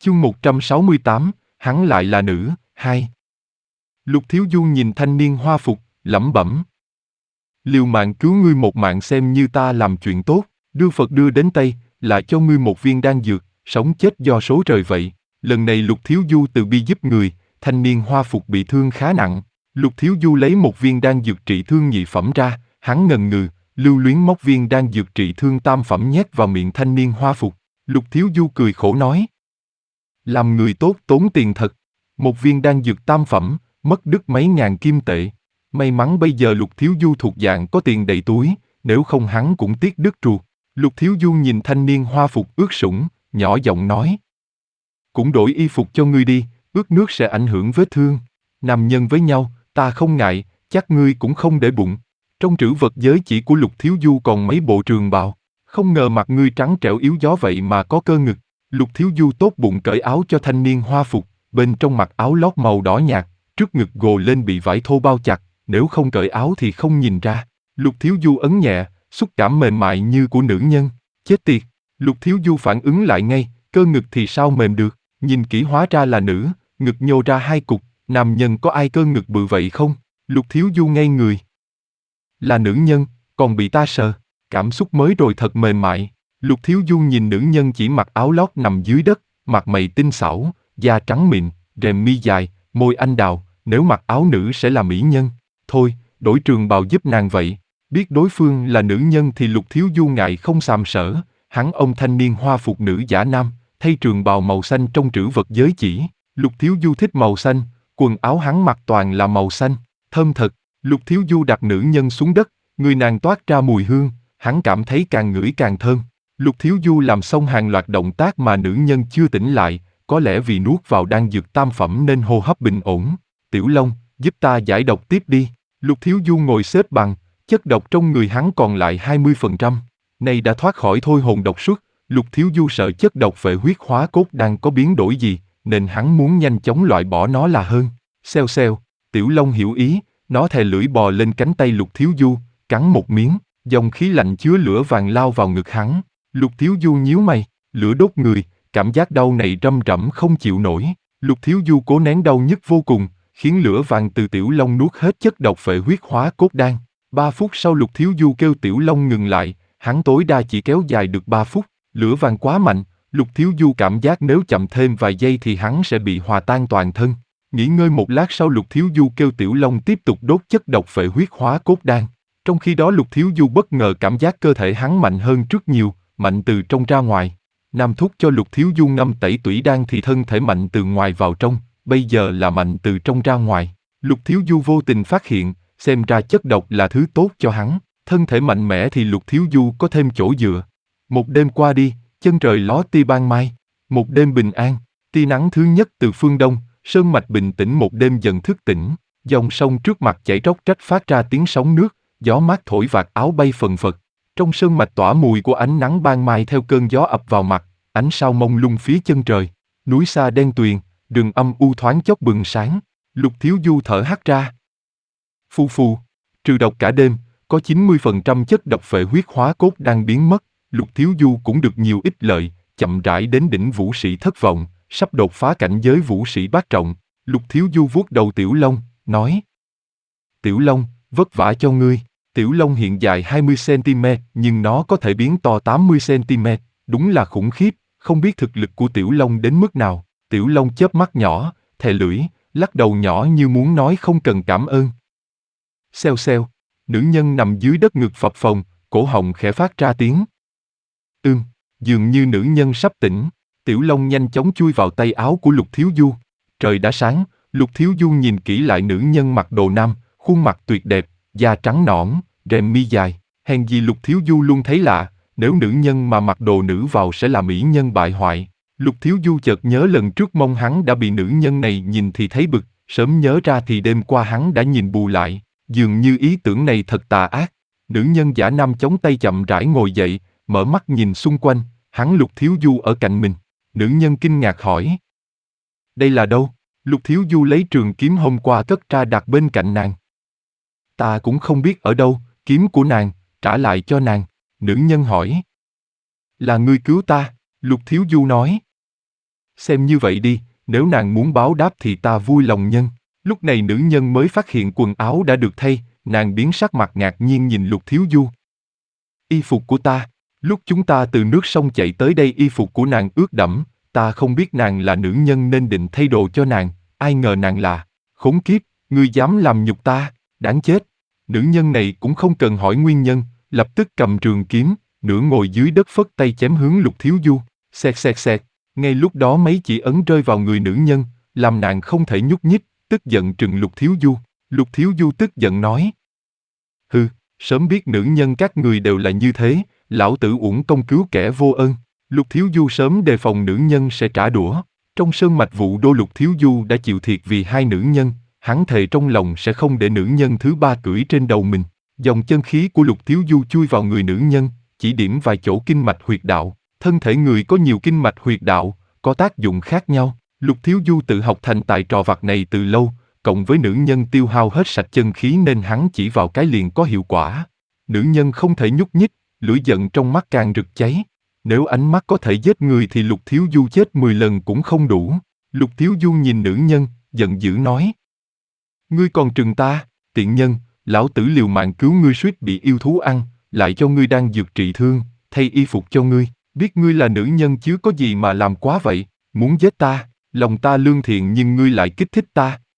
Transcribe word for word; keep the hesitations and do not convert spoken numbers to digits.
Chương một trăm sáu mươi tám, hắn lại là nữ, hai. Lục Thiếu Du nhìn thanh niên hoa phục, lẩm bẩm. Liều mạng cứu ngươi một mạng xem như ta làm chuyện tốt, đưa Phật đưa đến Tây, lại cho ngươi một viên đan dược, sống chết do số trời vậy. Lần này Lục Thiếu Du từ bi giúp người, thanh niên hoa phục bị thương khá nặng. Lục Thiếu Du lấy một viên đan dược trị thương nhị phẩm ra, hắn ngần ngừ, lưu luyến móc viên đan dược trị thương tam phẩm nhét vào miệng thanh niên hoa phục. Lục Thiếu Du cười khổ nói. Làm người tốt tốn tiền thật. Một viên đan dược tam phẩm, mất đứt mấy ngàn kim tệ. May mắn bây giờ Lục Thiếu Du thuộc dạng có tiền đầy túi, nếu không hắn cũng tiếc đứt ruột. Lục Thiếu Du nhìn thanh niên hoa phục ướt sũng, nhỏ giọng nói. Cũng đổi y phục cho ngươi đi, ướt nước sẽ ảnh hưởng vết thương. Nam nhân với nhau, ta không ngại, chắc ngươi cũng không để bụng. Trong trữ vật giới chỉ của Lục Thiếu Du còn mấy bộ trường bào. Không ngờ mặt ngươi trắng trẻo yếu gió vậy mà có cơ ngực. Lục Thiếu Du tốt bụng cởi áo cho thanh niên hoa phục, bên trong mặc áo lót màu đỏ nhạt, trước ngực gồ lên bị vải thô bao chặt, nếu không cởi áo thì không nhìn ra. Lục Thiếu Du ấn nhẹ, xúc cảm mềm mại như của nữ nhân. Chết tiệt! Lục Thiếu Du phản ứng lại ngay, cơ ngực thì sao mềm được, nhìn kỹ hóa ra là nữ, ngực nhô ra hai cục, nam nhân có ai cơ ngực bự vậy không? Lục Thiếu Du ngây người. Là nữ nhân, còn bị ta sờ, cảm xúc mới rồi thật mềm mại. Lục Thiếu Du nhìn nữ nhân chỉ mặc áo lót nằm dưới đất, mặt mày tinh xảo, da trắng mịn, rèm mi dài, môi anh đào, nếu mặc áo nữ sẽ là mỹ nhân. Thôi, đổi trường bào giúp nàng vậy. Biết đối phương là nữ nhân thì Lục Thiếu Du ngại không sàm sỡ, hắn ôm thanh niên hoa phục nữ giả nam, thay trường bào màu xanh trong trữ vật giới chỉ. Lục Thiếu Du thích màu xanh, quần áo hắn mặc toàn là màu xanh, thơm thật. Lục Thiếu Du đặt nữ nhân xuống đất, người nàng toát ra mùi hương, hắn cảm thấy càng ngửi càng thơm. Lục Thiếu Du làm xong hàng loạt động tác mà nữ nhân chưa tỉnh lại, có lẽ vì nuốt vào đan dược tam phẩm nên hô hấp bình ổn. Tiểu Long, giúp ta giải độc tiếp đi. Lục Thiếu Du ngồi xếp bằng, chất độc trong người hắn còn lại hai mươi phần trăm. Nay đã thoát khỏi thôi hồn độc suất, Lục Thiếu Du sợ chất độc về huyết hóa cốt đang có biến đổi gì, nên hắn muốn nhanh chóng loại bỏ nó là hơn. Xèo xèo, Tiểu Long hiểu ý, nó thè lưỡi bò lên cánh tay Lục Thiếu Du, cắn một miếng, dòng khí lạnh chứa lửa vàng lao vào ngực hắn. Lục Thiếu Du nhíu mày, lửa đốt người, cảm giác đau này răm rẫm không chịu nổi. Lục Thiếu Du cố nén đau nhức vô cùng, khiến lửa vàng từ Tiểu Long nuốt hết chất độc phệ huyết hóa cốt đan. Ba phút sau Lục Thiếu Du kêu Tiểu Long ngừng lại, hắn tối đa chỉ kéo dài được ba phút, lửa vàng quá mạnh, Lục Thiếu Du cảm giác nếu chậm thêm vài giây thì hắn sẽ bị hòa tan toàn thân. Nghỉ ngơi một lát sau Lục Thiếu Du kêu Tiểu Long tiếp tục đốt chất độc phệ huyết hóa cốt đan. Trong khi đó Lục Thiếu Du bất ngờ cảm giác cơ thể hắn mạnh hơn rất nhiều, mạnh từ trong ra ngoài. Nam thúc cho Lục Thiếu Du ngâm tẩy tủy đan thì thân thể mạnh từ ngoài vào trong, bây giờ là mạnh từ trong ra ngoài. Lục Thiếu Du vô tình phát hiện, xem ra chất độc là thứ tốt cho hắn, thân thể mạnh mẽ thì Lục Thiếu Du có thêm chỗ dựa. Một đêm qua đi, chân trời ló tia ban mai, một đêm bình an, tia nắng thứ nhất từ phương đông, sơn mạch bình tĩnh một đêm dần thức tỉnh, dòng sông trước mặt chảy róc rách phát ra tiếng sóng nước, gió mát thổi vạt áo bay phần phật. Trong sơn mạch tỏa mùi của ánh nắng ban mai theo cơn gió ập vào mặt, ánh sao mông lung phía chân trời, núi xa đen tuyền, rừng âm u thoáng chốc bừng sáng. Lục Thiếu Du thở hắt ra. Phu phu, trừ độc cả đêm, có chín mươi phần trăm chất độc phệ huyết hóa cốt đang biến mất. Lục Thiếu Du cũng được nhiều ích lợi, chậm rãi đến đỉnh vũ sĩ thất vọng, sắp đột phá cảnh giới vũ sĩ bát trọng. Lục Thiếu Du vuốt đầu Tiểu Long, nói: Tiểu Long, vất vả cho ngươi. Tiểu Long hiện dài hai mươi xăng-ti-mét, nhưng nó có thể biến to tám mươi xăng-ti-mét, đúng là khủng khiếp, không biết thực lực của Tiểu Long đến mức nào. Tiểu Long chớp mắt nhỏ, thè lưỡi, lắc đầu nhỏ như muốn nói không cần cảm ơn. Xèo xèo, nữ nhân nằm dưới đất ngực phập phồng, cổ họng khẽ phát ra tiếng. Ưm, dường như nữ nhân sắp tỉnh. Tiểu Long nhanh chóng chui vào tay áo của Lục Thiếu Du. Trời đã sáng, Lục Thiếu Du nhìn kỹ lại nữ nhân mặc đồ nam, khuôn mặt tuyệt đẹp, da trắng nõn, rèm mi dài. Hèn gì Lục Thiếu Du luôn thấy lạ, nếu nữ nhân mà mặc đồ nữ vào sẽ là mỹ nhân bại hoại. Lục Thiếu Du chợt nhớ lần trước mông hắn đã bị nữ nhân này nhìn thì thấy bực, sớm nhớ ra thì đêm qua hắn đã nhìn bù lại, dường như ý tưởng này thật tà ác. Nữ nhân giả nam chống tay chậm rãi ngồi dậy, mở mắt nhìn xung quanh, hắn Lục Thiếu Du ở cạnh mình. Nữ nhân kinh ngạc hỏi: Đây là đâu? Lục Thiếu Du lấy trường kiếm hôm qua cất ra đặt bên cạnh nàng. Ta cũng không biết ở đâu, kiếm của nàng, trả lại cho nàng. Nữ nhân hỏi. Là ngươi cứu ta, Lục Thiếu Du nói. Xem như vậy đi, nếu nàng muốn báo đáp thì ta vui lòng nhân. Lúc này nữ nhân mới phát hiện quần áo đã được thay, nàng biến sắc mặt ngạc nhiên nhìn Lục Thiếu Du. Y phục của ta, lúc chúng ta từ nước sông chạy tới đây y phục của nàng ướt đẫm, ta không biết nàng là nữ nhân nên định thay đồ cho nàng, ai ngờ nàng là, khốn kiếp, ngươi dám làm nhục ta, đáng chết. Nữ nhân này cũng không cần hỏi nguyên nhân, lập tức cầm trường kiếm, nửa ngồi dưới đất phất tay chém hướng Lục Thiếu Du, xẹt xẹt xẹt, ngay lúc đó mấy chỉ ấn rơi vào người nữ nhân, làm nàng không thể nhúc nhích, tức giận trừng Lục Thiếu Du. Lục Thiếu Du tức giận nói: Hừ, sớm biết nữ nhân các người đều là như thế, lão tử uổng công cứu kẻ vô ơn. Lục Thiếu Du sớm đề phòng nữ nhân sẽ trả đũa. Trong sơn mạch Vũ Đô Lục Thiếu Du đã chịu thiệt vì hai nữ nhân, hắn thề trong lòng sẽ không để nữ nhân thứ ba cưỡi trên đầu mình. Dòng chân khí của Lục Thiếu Du chui vào người nữ nhân, chỉ điểm vài chỗ kinh mạch huyệt đạo. Thân thể người có nhiều kinh mạch huyệt đạo, có tác dụng khác nhau. Lục Thiếu Du tự học thành tài trò vặt này từ lâu, cộng với nữ nhân tiêu hao hết sạch chân khí nên hắn chỉ vào cái liền có hiệu quả. Nữ nhân không thể nhúc nhích, lửa giận trong mắt càng rực cháy. Nếu ánh mắt có thể giết người thì Lục Thiếu Du chết mười lần cũng không đủ. Lục Thiếu Du nhìn nữ nhân, giận dữ nói: Ngươi còn trừng ta, tiện nhân, lão tử liều mạng cứu ngươi suýt bị yêu thú ăn, lại cho ngươi đang dược trị thương, thay y phục cho ngươi, biết ngươi là nữ nhân chứ có gì mà làm quá vậy, muốn giết ta, lòng ta lương thiện nhưng ngươi lại kích thích ta,